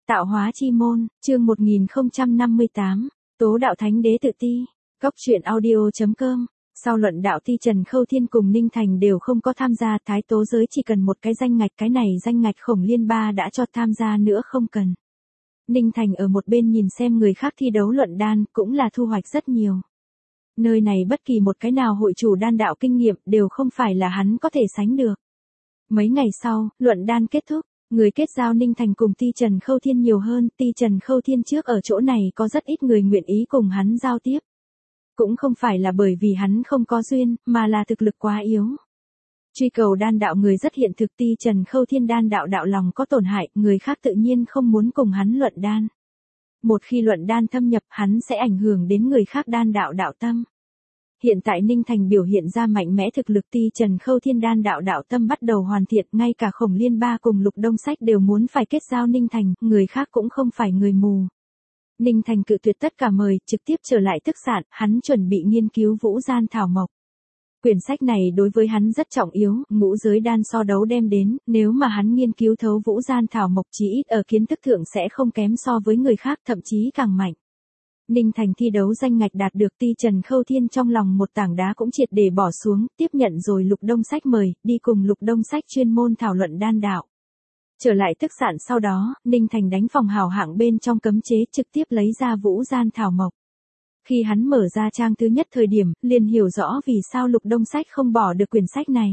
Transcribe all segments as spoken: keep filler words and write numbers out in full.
Tạo hóa chi môn, chương một nghìn không trăm năm mươi tám, Tố đạo thánh đế tự ti, Cốc truyện audio chấm com. Sau luận đạo ti Trần Khâu Thiên cùng Ninh Thành đều không có tham gia, thái tố giới chỉ cần một cái danh ngạch, cái này danh ngạch Khổng Liên Ba đã cho tham gia nữa không cần. Ninh Thành ở một bên nhìn xem người khác thi đấu luận đan, cũng là thu hoạch rất nhiều. Nơi này bất kỳ một cái nào hội chủ đan đạo kinh nghiệm đều không phải là hắn có thể sánh được. Mấy ngày sau, luận đan kết thúc. Người kết giao Ninh Thành cùng Ti Trần Khâu Thiên nhiều hơn, Ti Trần Khâu Thiên trước ở chỗ này có rất ít người nguyện ý cùng hắn giao tiếp. Cũng không phải là bởi vì hắn không có duyên, mà là thực lực quá yếu. Truy cầu đan đạo người rất hiện thực, Ti Trần Khâu Thiên đan đạo đạo lòng có tổn hại, người khác tự nhiên không muốn cùng hắn luận đan. Một khi luận đan thâm nhập, hắn sẽ ảnh hưởng đến người khác đan đạo đạo tâm. Hiện tại Ninh Thành biểu hiện ra mạnh mẽ thực lực, Ti Trần Khâu Thiên đan đạo đạo tâm bắt đầu hoàn thiện, ngay cả Khổng Liên Ba cùng Lục Đông Sách đều muốn phải kết giao Ninh Thành, người khác cũng không phải người mù. Ninh Thành cự tuyệt tất cả mời, trực tiếp trở lại tức sạn, hắn chuẩn bị nghiên cứu Vũ Gian Thảo Mộc. Quyển sách này đối với hắn rất trọng yếu, ngũ giới đan so đấu đem đến, nếu mà hắn nghiên cứu thấu Vũ Gian Thảo Mộc chí ít ở kiến thức thượng sẽ không kém so với người khác, thậm chí càng mạnh. Ninh Thành thi đấu danh ngạch đạt được, Ti Trần Khâu Thiên trong lòng một tảng đá cũng triệt để bỏ xuống, tiếp nhận rồi Lục Đông Sách mời, đi cùng Lục Đông Sách chuyên môn thảo luận đan đạo. Trở lại tức sạn sau đó, Ninh Thành đánh phòng hào hạng bên trong cấm chế, trực tiếp lấy ra Vũ Gian Thảo Mộc. Khi hắn mở ra trang thứ nhất thời điểm, liền hiểu rõ vì sao Lục Đông Sách không bỏ được quyển sách này.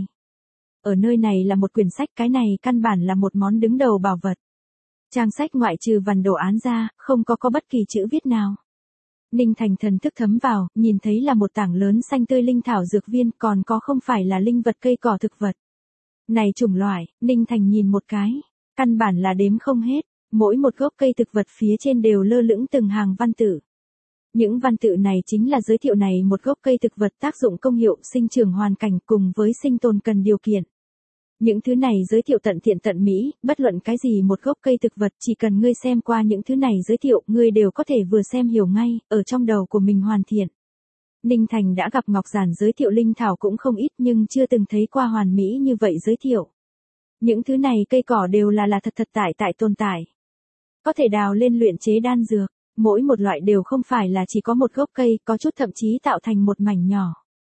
Ở nơi này là một quyển sách, cái này căn bản là một món đứng đầu bảo vật. Trang sách ngoại trừ vằn đồ án ra, không có có bất kỳ chữ viết nào. Ninh Thành thần thức thấm vào, nhìn thấy là một tảng lớn xanh tươi linh thảo dược viên, còn có không phải là linh vật cây cỏ thực vật. Này chủng loại, Ninh Thành nhìn một cái, căn bản là đếm không hết, mỗi một gốc cây thực vật phía trên đều lơ lửng từng hàng văn tự. Những văn tự này chính là giới thiệu này một gốc cây thực vật tác dụng công hiệu, sinh trưởng hoàn cảnh cùng với sinh tồn cần điều kiện. Những thứ này giới thiệu tận thiện tận mỹ, bất luận cái gì một gốc cây thực vật, chỉ cần ngươi xem qua những thứ này giới thiệu, ngươi đều có thể vừa xem hiểu ngay, ở trong đầu của mình hoàn thiện. Ninh Thành đã gặp Ngọc Giản giới thiệu linh thảo cũng không ít, nhưng chưa từng thấy qua hoàn mỹ như vậy giới thiệu. Những thứ này cây cỏ đều là là thật thật tại tại tồn tại. Có thể đào lên luyện chế đan dược, mỗi một loại đều không phải là chỉ có một gốc cây, có chút thậm chí tạo thành một mảnh nhỏ.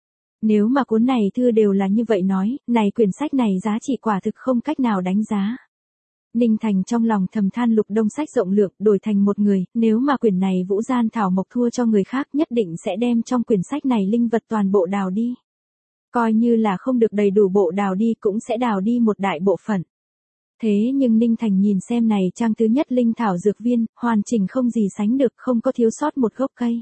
Nếu mà cuốn này thư đều là như vậy nói, này quyển sách này giá trị quả thực không cách nào đánh giá. Ninh Thành trong lòng thầm than Lục Đông Sách rộng lượng, đổi thành một người, nếu mà quyển này Vũ Gian Thảo Mộc thua cho người khác, nhất định sẽ đem trong quyển sách này linh vật toàn bộ đào đi. Coi như là không được đầy đủ bộ đào đi cũng sẽ đào đi một đại bộ phận. Thế nhưng Ninh Thành nhìn xem này trang thứ nhất linh thảo dược viên, hoàn chỉnh không gì sánh được, không có thiếu sót một gốc cây.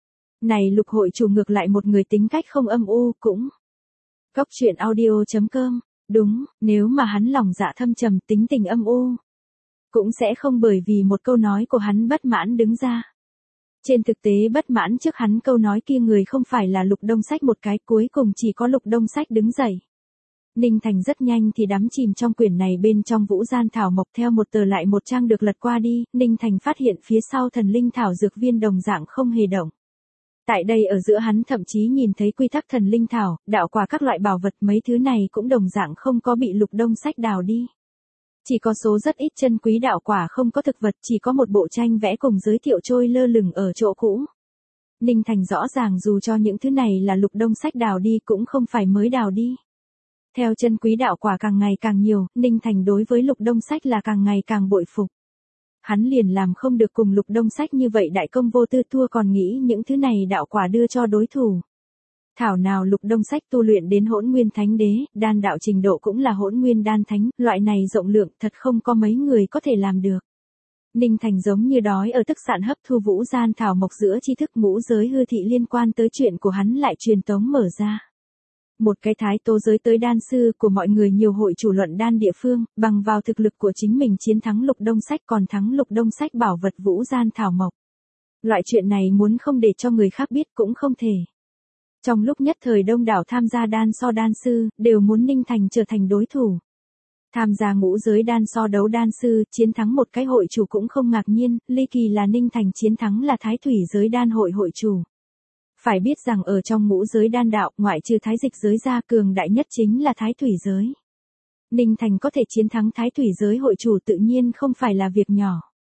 Này Lục hội chủ ngược lại một người tính cách không âm u, cũng. Cốc truyện audio chấm com, đúng, nếu mà hắn lòng dạ thâm trầm, tính tình âm u, cũng sẽ không bởi vì một câu nói của hắn bất mãn đứng ra. Trên thực tế bất mãn trước hắn câu nói kia người không phải là Lục Đông Sách một cái, cuối cùng chỉ có Lục Đông Sách đứng dậy. Ninh Thành rất nhanh thì đắm chìm trong quyển này, bên trong Vũ Gian Thảo Mộc theo một tờ lại một trang được lật qua đi, Ninh Thành phát hiện phía sau thần linh thảo dược viên đồng dạng không hề động. Tại đây ở giữa hắn thậm chí nhìn thấy quy tắc thần linh thảo, đạo quả các loại bảo vật, mấy thứ này cũng đồng dạng không có bị Lục Đông Sách đào đi. Chỉ có số rất ít chân quý đạo quả không có thực vật, chỉ có một bộ tranh vẽ cùng giới thiệu trôi lơ lửng ở chỗ cũ. Ninh Thành rõ ràng dù cho những thứ này là Lục Đông Sách đào đi cũng không phải mới đào đi. Theo chân quý đạo quả càng ngày càng nhiều, Ninh Thành đối với Lục Đông Sách là càng ngày càng bội phục. Hắn liền làm không được cùng Lục Đông Sách như vậy đại công vô tư, thua còn nghĩ những thứ này đạo quả đưa cho đối thủ. Thảo nào Lục Đông Sách tu luyện đến hỗn nguyên thánh đế, đan đạo trình độ cũng là hỗn nguyên đan thánh, loại này rộng lượng thật không có mấy người có thể làm được. Ninh Thành giống như đói ở tức sạn hấp thu Vũ Gian Thảo Mộc, giữa tri thức ngũ giới hư thị liên quan tới chuyện của hắn lại truyền tống mở ra. Một cái thái tố giới tới đan sư của mọi người nhiều hội chủ luận đan địa phương, bằng vào thực lực của chính mình chiến thắng Lục Đông Sách, còn thắng Lục Đông Sách bảo vật Vũ Gian Thảo Mộc. Loại chuyện này muốn không để cho người khác biết cũng không thể. Trong lúc nhất thời đông đảo tham gia đan so đan sư, đều muốn Ninh Thành trở thành đối thủ. Tham gia ngũ giới đan so đấu đan sư, chiến thắng một cái hội chủ cũng không ngạc nhiên, ly kỳ là Ninh Thành chiến thắng là thái thủy giới đan hội hội chủ. Phải biết rằng ở trong ngũ giới đan đạo, ngoại trừ thái dịch giới ra, cường đại nhất chính là thái thủy giới. Ninh Thành có thể chiến thắng thái thủy giới hội chủ tự nhiên không phải là việc nhỏ.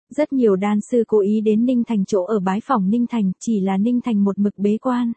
Rất nhiều đan sư cố ý đến Ninh Thành chỗ ở bái phỏng Ninh Thành, chỉ là Ninh Thành một mực bế quan.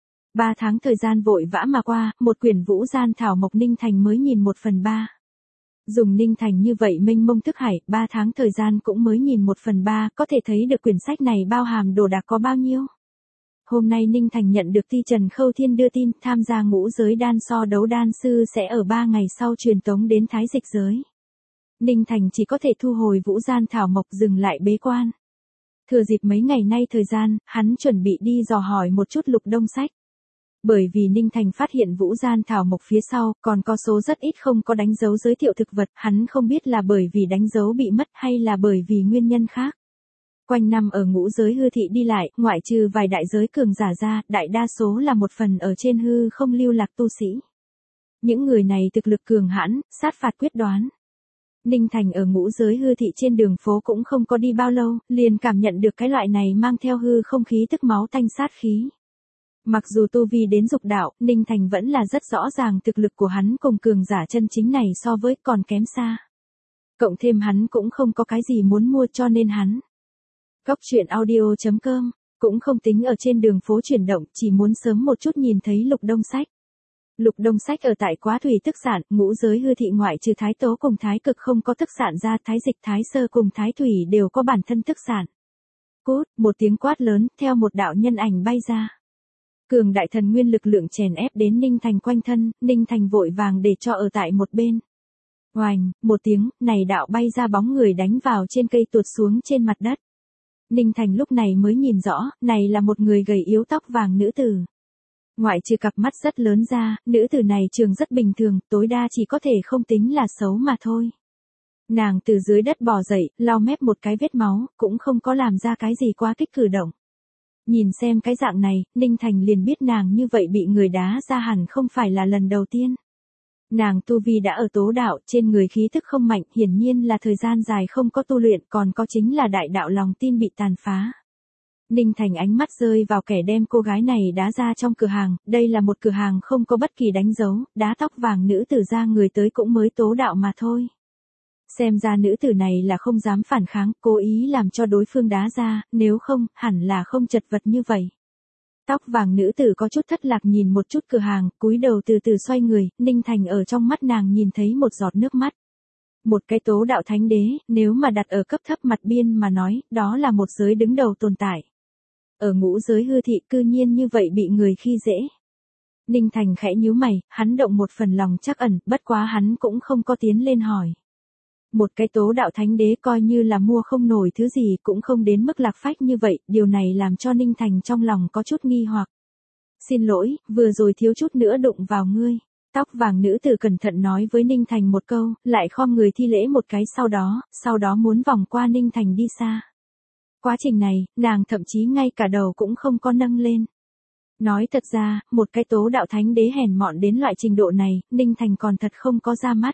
Ba tháng thời gian vội vã mà qua, một quyển vũ gian thảo mộc Ninh Thành mới nhìn một phần ba. Dùng Ninh Thành như vậy mênh mông thức hải, ba tháng thời gian cũng mới nhìn một phần ba, có thể thấy được quyển sách này bao hàm đồ đạc có bao nhiêu. Hôm nay Ninh Thành nhận được Ti Trần Khâu Thiên đưa tin, tham gia ngũ giới đan so đấu đan sư sẽ ở ba ngày sau truyền tống đến Thái Dịch giới. Ninh Thành chỉ có thể thu hồi vũ gian thảo mộc, dừng lại bế quan. Thừa dịp mấy ngày nay thời gian, hắn chuẩn bị đi dò hỏi một chút Lục Đông Sách. Bởi vì Ninh Thành phát hiện vũ gian thảo mộc phía sau, còn có số rất ít không có đánh dấu giới thiệu thực vật, hắn không biết là bởi vì đánh dấu bị mất hay là bởi vì nguyên nhân khác. Quanh năm ở ngũ giới hư thị đi lại, ngoại trừ vài đại giới cường giả ra, đại đa số là một phần ở trên hư không lưu lạc tu sĩ. Những người này thực lực cường hãn, sát phạt quyết đoán. Ninh Thành ở ngũ giới hư thị trên đường phố cũng không có đi bao lâu, liền cảm nhận được cái loại này mang theo hư không khí tức máu tanh sát khí. Mặc dù tu vi đến dục đạo, Ninh Thành vẫn là rất rõ ràng thực lực của hắn cùng cường giả chân chính này so với còn kém xa. Cộng thêm hắn cũng không có cái gì muốn mua cho nên hắn. Góc truyện audio chấm com, cũng không tính ở trên đường phố chuyển động, chỉ muốn sớm một chút nhìn thấy Lục Đông Sách. Lục Đông Sách ở tại Quá Thủy tức sản, ngũ giới hư thị ngoại trừ Thái Tố cùng Thái Cực không có tức sản ra, Thái Dịch, Thái Sơ cùng Thái Thủy đều có bản thân tức sản. Cút, một tiếng quát lớn, theo một đạo nhân ảnh bay ra. Cường đại thần nguyên lực lượng chèn ép đến Ninh Thành quanh thân, Ninh Thành vội vàng để cho ở tại một bên. Oành, một tiếng, này đạo bay ra bóng người đánh vào trên cây tuột xuống trên mặt đất. Ninh Thành lúc này mới nhìn rõ, này là một người gầy yếu tóc vàng nữ tử. Ngoại trừ cặp mắt rất lớn ra, nữ tử này trường rất bình thường, tối đa chỉ có thể không tính là xấu mà thôi. Nàng từ dưới đất bò dậy, lau mép một cái vết máu, cũng không có làm ra cái gì quá kích cử động. Nhìn xem cái dạng này, Ninh Thành liền biết nàng như vậy bị người đá ra hẳn không phải là lần đầu tiên. Nàng tu vi đã ở tố đạo, trên người khí thức không mạnh, hiển nhiên là thời gian dài không có tu luyện, còn có chính là đại đạo lòng tin bị tàn phá. Ninh Thành ánh mắt rơi vào kẻ đem cô gái này đá ra trong cửa hàng, đây là một cửa hàng không có bất kỳ đánh dấu, đá tóc vàng nữ tử ra người tới cũng mới tố đạo mà thôi. Xem ra nữ tử này là không dám phản kháng, cố ý làm cho đối phương đá ra, nếu không, hẳn là không chật vật như vậy. Tóc vàng nữ tử có chút thất lạc nhìn một chút cửa hàng, cúi đầu từ từ xoay người, Ninh Thành ở trong mắt nàng nhìn thấy một giọt nước mắt. Một cái tố đạo thánh đế, nếu mà đặt ở cấp thấp mặt biên mà nói, đó là một giới đứng đầu tồn tại. Ở ngũ giới hư thị cư nhiên như vậy bị người khi dễ. Ninh Thành khẽ nhíu mày, hắn động một phần lòng trắc ẩn, bất quá hắn cũng không có tiến lên hỏi. Một cái tố đạo thánh đế coi như là mua không nổi thứ gì cũng không đến mức lạc phách như vậy, điều này làm cho Ninh Thành trong lòng có chút nghi hoặc. Xin lỗi, vừa rồi thiếu chút nữa đụng vào ngươi. Tóc vàng nữ tử cẩn thận nói với Ninh Thành một câu, lại khom người thi lễ một cái sau đó, sau đó muốn vòng qua Ninh Thành đi xa. Quá trình này, nàng thậm chí ngay cả đầu cũng không có nâng lên. Nói thật ra, một cái tố đạo thánh đế hèn mọn đến loại trình độ này, Ninh Thành còn thật không có ra mắt.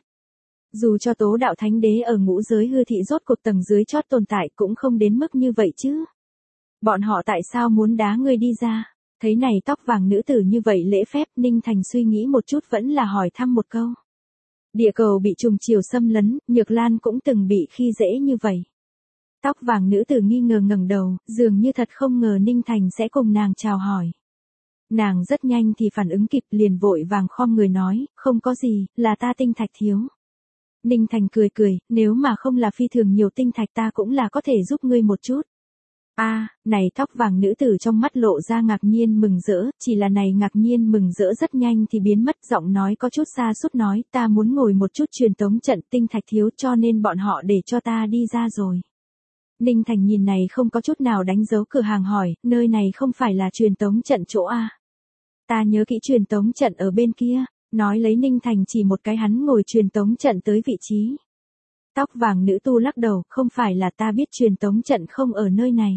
Dù cho tố đạo thánh đế ở ngũ giới hư thị rốt cuộc tầng dưới chót tồn tại cũng không đến mức như vậy chứ. Bọn họ tại sao muốn đá ngươi đi ra? Thấy này tóc vàng nữ tử như vậy lễ phép, Ninh Thành suy nghĩ một chút vẫn là hỏi thăm một câu. Địa cầu bị trùng chiều xâm lấn, Nhược Lan cũng từng bị khi dễ như vậy. Tóc vàng nữ tử nghi ngờ ngẩng đầu, dường như thật không ngờ Ninh Thành sẽ cùng nàng chào hỏi. Nàng rất nhanh thì phản ứng kịp liền vội vàng khom người nói, không có gì, là ta tinh thạch thiếu. Ninh Thành cười cười, nếu mà không là phi thường nhiều tinh thạch ta cũng là có thể giúp ngươi một chút. A, à, này tóc vàng nữ tử trong mắt lộ ra ngạc nhiên mừng rỡ, chỉ là này ngạc nhiên mừng rỡ rất nhanh thì biến mất, giọng nói có chút xa sút nói, ta muốn ngồi một chút truyền tống trận, tinh thạch thiếu cho nên bọn họ để cho ta đi ra rồi. Ninh Thành nhìn này không có chút nào đánh dấu cửa hàng hỏi, nơi này không phải là truyền tống trận chỗ a? Ta nhớ kỹ truyền tống trận ở bên kia. Nói lấy Ninh Thành chỉ một cái hắn ngồi truyền tống trận tới vị trí. Tóc vàng nữ tu lắc đầu, không phải là ta biết truyền tống trận không ở nơi này.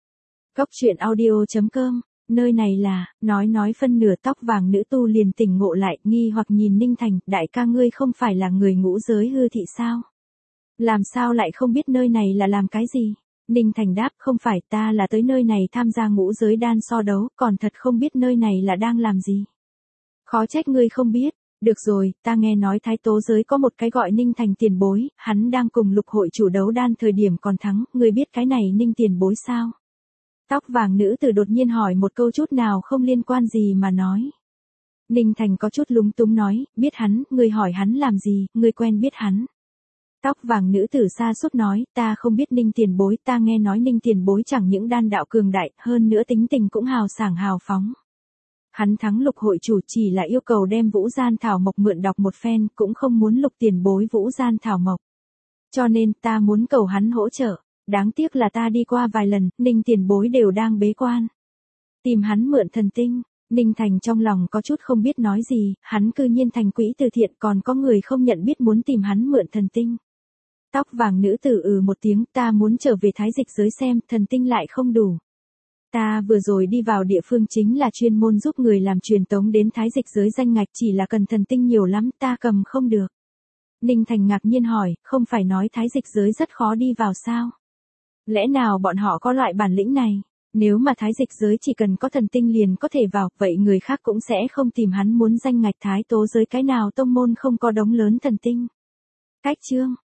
Góc truyện audio chấm com, nơi này là, nói nói phân nửa tóc vàng nữ tu liền tỉnh ngộ lại, nghi hoặc nhìn Ninh Thành, đại ca ngươi không phải là người ngũ giới hư thị sao? Làm sao lại không biết nơi này là làm cái gì? Ninh Thành đáp, không phải, ta là tới nơi này tham gia ngũ giới đan so đấu, còn thật không biết nơi này là đang làm gì. Khó trách ngươi không biết, Được rồi, ta nghe nói thái tố giới có một cái gọi Ninh Thành tiền bối, hắn đang cùng lục hội chủ đấu đan thời điểm còn thắng, ngươi biết cái này Ninh tiền bối sao? Tóc vàng nữ tử đột nhiên hỏi một câu chút nào không liên quan gì mà nói. Ninh Thành có chút lúng túng nói, biết hắn, ngươi hỏi hắn làm gì, ngươi quen biết hắn. Tóc vàng nữ tử sa sút nói, ta không biết Ninh tiền bối, ta nghe nói Ninh tiền bối chẳng những đan đạo cường đại, hơn nữa tính tình cũng hào sảng hào phóng. Hắn thắng lục hội chủ chỉ là yêu cầu đem Vũ Gian Thảo Mộc mượn đọc một phen, cũng không muốn lục tiền bối Vũ Gian Thảo Mộc. Cho nên ta muốn cầu hắn hỗ trợ, đáng tiếc là ta đi qua vài lần, Ninh tiền bối đều đang bế quan. Tìm hắn mượn thần tinh, Ninh Thành trong lòng có chút không biết nói gì, hắn cư nhiên thành quỹ từ thiện còn có người không nhận biết muốn tìm hắn mượn thần tinh. Tóc vàng nữ tử ừ một tiếng, ta muốn trở về thái dịch giới xem, thần tinh lại không đủ. Ta vừa rồi đi vào địa phương chính là chuyên môn giúp người làm truyền tống đến thái dịch giới danh ngạch, chỉ là cần thần tinh nhiều lắm, ta cầm không được. Ninh Thành ngạc nhiên hỏi, không phải nói thái dịch giới rất khó đi vào sao? Lẽ nào bọn họ có loại bản lĩnh này? Nếu mà thái dịch giới chỉ cần có thần tinh liền có thể vào, vậy người khác cũng sẽ không tìm hắn muốn danh ngạch thái tố giới, cái nào tông môn không có đống lớn thần tinh. Cách chương